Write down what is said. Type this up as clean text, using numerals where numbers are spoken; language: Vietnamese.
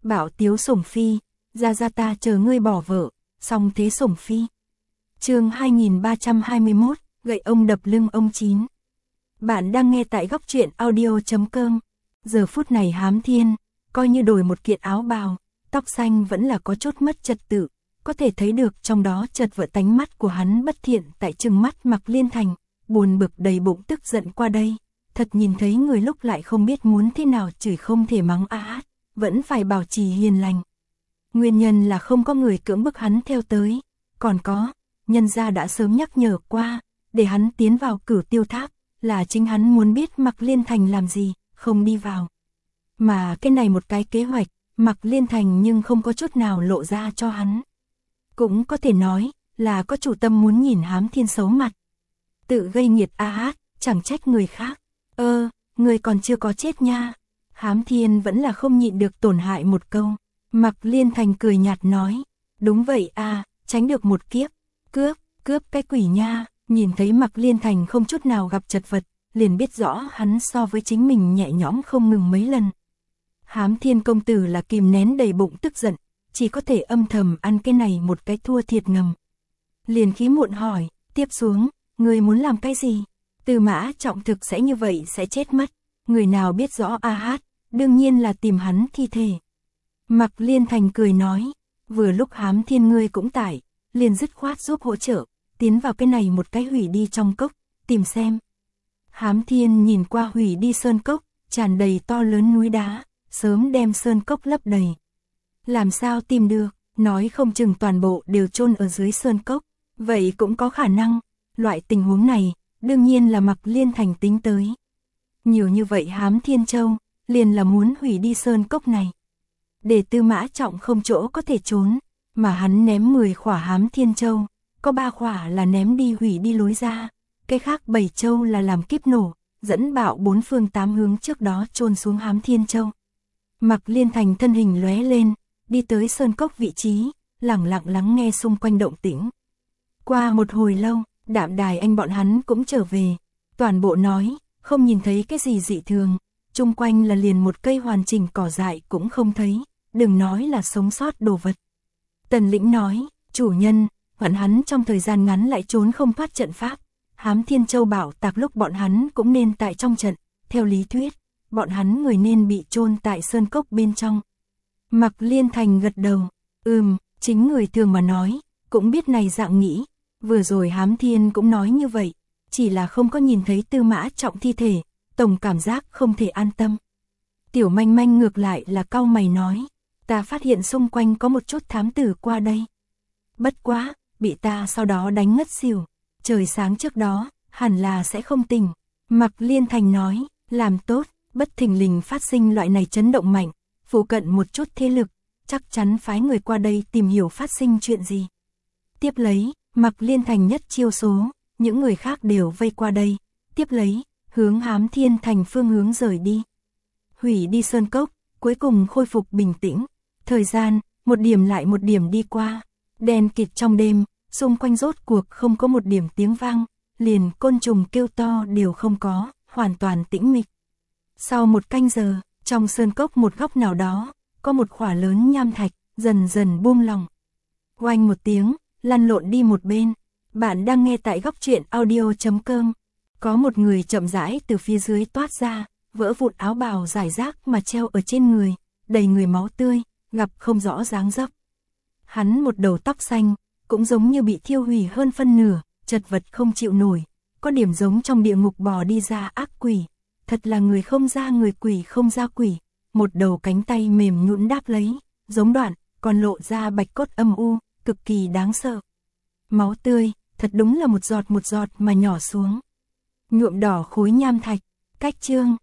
Bạo tiếu sủng phi, ra ta chờ ngươi bỏ vợ, xong thế sủng phi. Chương 2321, gậy ông đập lưng ông Chín. Bạn đang nghe tại góc truyện audio.com. Giờ phút này Hám Thiên, coi như đổi một kiện áo bào, tóc xanh vẫn là có chút mất trật tự, có thể thấy được trong đó chợt vỡ tánh mắt của hắn bất thiện tại trừng mắt Mạc Liên Thành, buồn bực đầy bụng tức giận qua đây, thật nhìn thấy người lúc lại không biết muốn thế nào chửi không thể mắng vẫn phải bảo trì hiền lành. Nguyên nhân là không có người cưỡng bức hắn theo tới, còn có, nhân gia đã sớm nhắc nhở qua, để hắn tiến vào Cửu Tiêu Tháp, là chính hắn muốn biết Mạc Liên Thành làm gì, không đi vào. Mà cái này một cái kế hoạch, Mạc Liên Thành nhưng không có chút nào lộ ra cho hắn. Cũng có thể nói là có chủ tâm muốn nhìn Hám Thiên xấu mặt. Tự gây nghiệt chẳng trách người khác. Người còn chưa có chết nha. Hám Thiên vẫn là không nhịn được tổn hại một câu. Mạc Liên Thành cười nhạt nói, đúng vậy tránh được một kiếp. Cướp cái quỷ nha. Nhìn thấy Mạc Liên Thành không chút nào gặp chật vật, liền biết rõ hắn so với chính mình nhẹ nhõm không ngừng mấy lần. Hám Thiên công tử là kìm nén đầy bụng tức giận, chỉ có thể âm thầm ăn cái này một cái thua thiệt ngầm. Liền khí muộn hỏi, tiếp xuống, người muốn làm cái gì? Tư Mã Trọng thực sẽ như vậy sẽ chết mất. Người nào biết rõ đương nhiên là tìm hắn thi thể. Mạc Liên Thành cười nói, vừa lúc Hám Thiên ngươi cũng tại, liền dứt khoát giúp hỗ trợ, tiến vào cái này một cái hủy đi trong cốc, tìm xem. Hám Thiên nhìn qua hủy đi sơn cốc, tràn đầy to lớn núi đá, sớm đem sơn cốc lấp đầy. Làm sao tìm được, nói không chừng toàn bộ đều chôn ở dưới sơn cốc, vậy cũng có khả năng. Loại tình huống này, đương nhiên là Mạc Liên Thành tính tới. Nhiều như vậy Hám Thiên Châu, liền là muốn hủy đi sơn cốc này. Để Tư Mã Trọng không chỗ có thể trốn, mà hắn ném 10 khỏa Hám Thiên Châu, có 3 khỏa là ném đi hủy đi lối ra, cái khác 7 châu là làm kiếp nổ, dẫn bạo 4 phương 8 hướng trước đó chôn xuống Hám Thiên Châu. Mạc Liên Thành thân hình lóe lên, đi tới sơn cốc vị trí, lặng lặng lắng nghe xung quanh động tĩnh. Qua một hồi lâu, Đạm Đài anh bọn hắn cũng trở về, toàn bộ nói, không nhìn thấy cái gì dị thường, chung quanh là liền một cây hoàn chỉnh cỏ dại cũng không thấy, đừng nói là sống sót đồ vật. Tần Lĩnh nói, chủ nhân, bọn hắn trong thời gian ngắn lại trốn không thoát trận pháp, Hám Thiên Châu bảo tạc lúc bọn hắn cũng nên tại trong trận, theo lý thuyết, bọn hắn người nên bị chôn tại sơn cốc bên trong. Mạc Liên Thành gật đầu, chính người thường mà nói, cũng biết này dạng nghĩ, vừa rồi Hám Thiên cũng nói như vậy, chỉ là không có nhìn thấy Tư Mã Trọng thi thể, tổng cảm giác không thể an tâm. Tiểu Manh Manh ngược lại là cau mày nói, ta phát hiện xung quanh có một chút thám tử qua đây. Bất quá, bị ta sau đó đánh ngất xỉu, trời sáng trước đó, hẳn là sẽ không tỉnh. Mạc Liên Thành nói, làm tốt, bất thình lình phát sinh loại này chấn động mạnh, phụ cận một chút thế lực, chắc chắn phái người qua đây tìm hiểu phát sinh chuyện gì. Tiếp lấy, Mạc Liên Thành nhất chiêu số, những người khác đều vây qua đây, tiếp lấy, hướng Hám Thiên Thành phương hướng rời đi. Hủy đi sơn cốc, cuối cùng khôi phục bình tĩnh, thời gian, một điểm lại một điểm đi qua, đen kịt trong đêm, xung quanh rốt cuộc không có một điểm tiếng vang, liền côn trùng kêu to đều không có, hoàn toàn tĩnh mịch. Sau một canh giờ, trong sơn cốc một góc nào đó, có một khỏa lớn nham thạch, dần dần buông lỏng. Oanh một tiếng, lăn lộn đi một bên. Bạn đang nghe tại góc truyện audio.com. Có một người chậm rãi từ phía dưới toát ra, vỡ vụn áo bào rải rác mà treo ở trên người, đầy người máu tươi, gặp không rõ dáng dấp. Hắn một đầu tóc xanh, cũng giống như bị thiêu hủy hơn phân nửa, chật vật không chịu nổi, có điểm giống trong địa ngục bò đi ra ác quỷ. Thật là người không ra người, quỷ không ra quỷ. Một đầu cánh tay mềm nhũn đáp lấy, giống đoạn, còn lộ ra bạch cốt âm u, cực kỳ đáng sợ. Máu tươi, thật đúng là một giọt mà nhỏ xuống. Nhuộm đỏ khối nham thạch, cách chương.